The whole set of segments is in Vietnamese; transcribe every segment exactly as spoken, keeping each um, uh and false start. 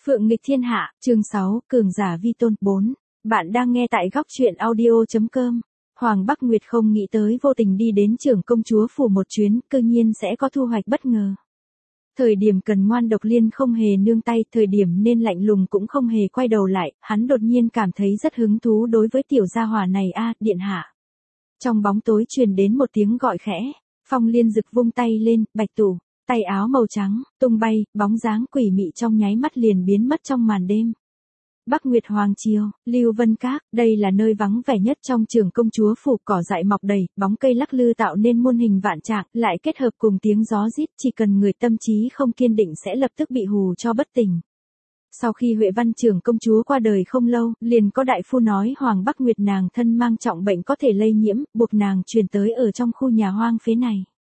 Phượng nghịch thiên hạ, chương sáu, cường giả vi tôn, bốn. Bạn đang nghe tại góc truyện audio.com. Hoàng Bắc Nguyệt không nghĩ tới vô tình đi đến trưởng công chúa phủ một chuyến, cơ nhiên sẽ có thu hoạch bất ngờ. Thời điểm cần ngoan độc liên không hề nương tay, thời điểm nên lạnh lùng cũng không hề quay đầu lại, hắn đột nhiên cảm thấy rất hứng thú đối với tiểu gia hỏa này a, điện hạ. Trong bóng tối truyền đến một tiếng gọi khẽ, Phong Liên Dực vung tay lên, bạch tủ. Tay áo màu trắng, tung bay, bóng dáng quỷ mị trong nháy mắt liền biến mất trong màn đêm. Bắc Nguyệt Hoàng Triều, Lưu Vân Các, đây là nơi vắng vẻ nhất trong trưởng công chúa phủ, cỏ dại mọc đầy, bóng cây lắc lư tạo nên muôn hình vạn trạng, lại kết hợp cùng tiếng gió rít, chỉ cần người tâm trí không kiên định sẽ lập tức bị hù cho bất tỉnh. Sau khi Huệ Văn trưởng công chúa qua đời không lâu, liền có đại phu nói Hoàng Bắc Nguyệt nàng thân mang trọng bệnh có thể lây nhiễm, buộc nàng truyền tới ở trong khu nhà hoang phế này.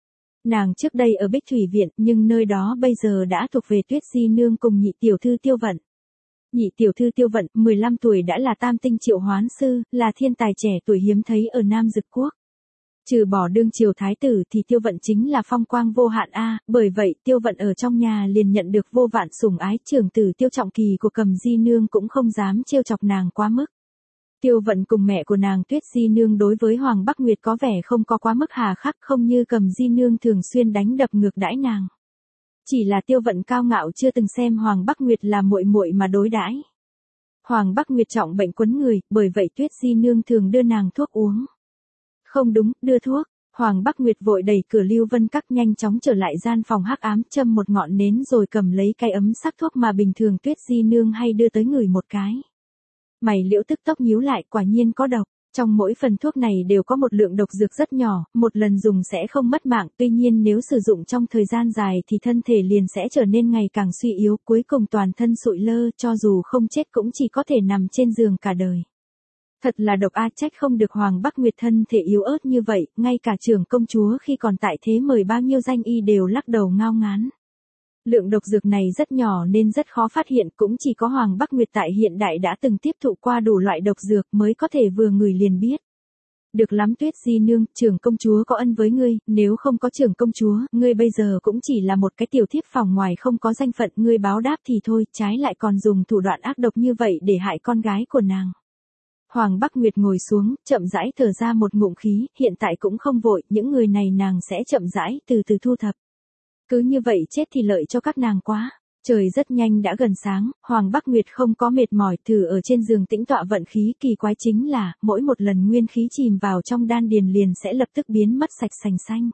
Nàng trước đây ở Bích Thủy Viện, nhưng nơi đó bây giờ đã thuộc về Tuyết Di Nương cùng nhị tiểu thư Tiêu Vận. Nhị tiểu thư Tiêu Vận, mười lăm tuổi đã là tam tinh triệu hoán sư, là thiên tài trẻ tuổi hiếm thấy ở Nam Dực Quốc. Trừ bỏ đương triều thái tử thì Tiêu Vận chính là phong quang vô hạn a, bởi vậy Tiêu Vận ở trong nhà liền nhận được vô vạn sủng ái, trưởng tử Tiêu Trọng Kỳ của Cầm Di Nương cũng không dám trêu chọc nàng quá mức. Tiêu Vận cùng mẹ của nàng Tuyết Di Nương đối với Hoàng Bắc Nguyệt có vẻ không có quá mức hà khắc, không như Cầm Di Nương thường xuyên đánh đập ngược đãi nàng. Chỉ là Tiêu Vận cao ngạo chưa từng xem Hoàng Bắc Nguyệt là muội muội mà đối đãi. Hoàng Bắc Nguyệt trọng bệnh quấn người, bởi vậy Tuyết Di Nương thường đưa nàng thuốc uống. Không đúng, đưa thuốc. Hoàng Bắc Nguyệt vội đẩy cửa Lưu Vân Các nhanh chóng trở lại gian phòng hắc ám, châm một ngọn nến rồi cầm lấy cái ấm sắc thuốc mà bình thường Tuyết Di Nương hay đưa tới người một cái. Mày liễu tức tốc nhíu lại, quả nhiên có độc. Trong mỗi phần thuốc này đều có một lượng độc dược rất nhỏ, một lần dùng sẽ không mất mạng, tuy nhiên nếu sử dụng trong thời gian dài thì thân thể liền sẽ trở nên ngày càng suy yếu, cuối cùng toàn thân sụi lơ, cho dù không chết cũng chỉ có thể nằm trên giường cả đời. Thật là độc a, trách không được Hoàng Bắc Nguyệt thân thể yếu ớt như vậy, ngay cả trưởng công chúa khi còn tại thế mời bao nhiêu danh y đều lắc đầu ngao ngán. Lượng độc dược này rất nhỏ nên rất khó phát hiện, cũng chỉ có Hoàng Bắc Nguyệt tại hiện đại đã từng tiếp thụ qua đủ loại độc dược mới có thể vừa ngửi liền biết. Được lắm Tuyết Di Nương, trưởng công chúa có ân với ngươi, nếu không có trưởng công chúa, ngươi bây giờ cũng chỉ là một cái tiểu thiếp phòng ngoài không có danh phận, ngươi báo đáp thì thôi, trái lại còn dùng thủ đoạn ác độc như vậy để hại con gái của nàng. Hoàng Bắc Nguyệt ngồi xuống, chậm rãi thở ra một ngụm khí, hiện tại cũng không vội, những người này nàng sẽ chậm rãi từ từ thu thập. Cứ như vậy chết thì lợi cho các nàng quá. Trời rất nhanh đã gần sáng, Hoàng Bắc Nguyệt không có mệt mỏi, thử ở trên giường tĩnh tọa vận khí, kỳ quái chính là, mỗi một lần nguyên khí chìm vào trong đan điền liền sẽ lập tức biến mất sạch sành xanh.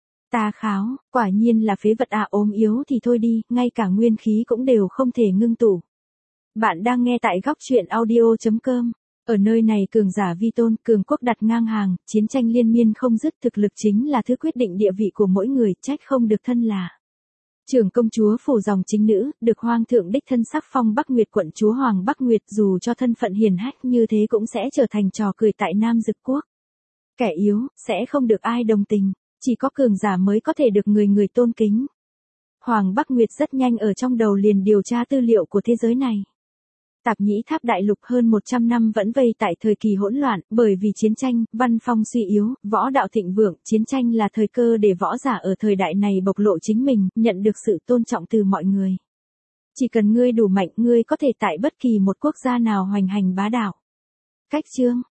Ta kháo, quả nhiên là phế vật à, ốm yếu thì thôi đi, ngay cả nguyên khí cũng đều không thể ngưng tụ. Bạn đang nghe tại góc truyện audio.com. Ở nơi này cường giả vi tôn, cường quốc đặt ngang hàng, chiến tranh liên miên không dứt, thực lực chính là thứ quyết định địa vị của mỗi người, trách không được thân là trưởng công chúa phủ dòng chính nữ, được hoàng thượng đích thân sắc phong Bắc Nguyệt quận chúa Hoàng Bắc Nguyệt, dù cho thân phận hiền hách như thế cũng sẽ trở thành trò cười tại Nam Dực Quốc. Kẻ yếu, sẽ không được ai đồng tình, chỉ có cường giả mới có thể được người người tôn kính. Hoàng Bắc Nguyệt rất nhanh ở trong đầu liền điều tra tư liệu của thế giới này. Tạp Nhĩ Tháp đại lục hơn một trăm năm vẫn vây tại thời kỳ hỗn loạn, bởi vì chiến tranh, văn phong suy yếu, võ đạo thịnh vượng, chiến tranh là thời cơ để võ giả ở thời đại này bộc lộ chính mình, nhận được sự tôn trọng từ mọi người. Chỉ cần ngươi đủ mạnh, ngươi có thể tại bất kỳ một quốc gia nào hoành hành bá đạo. Cách chương,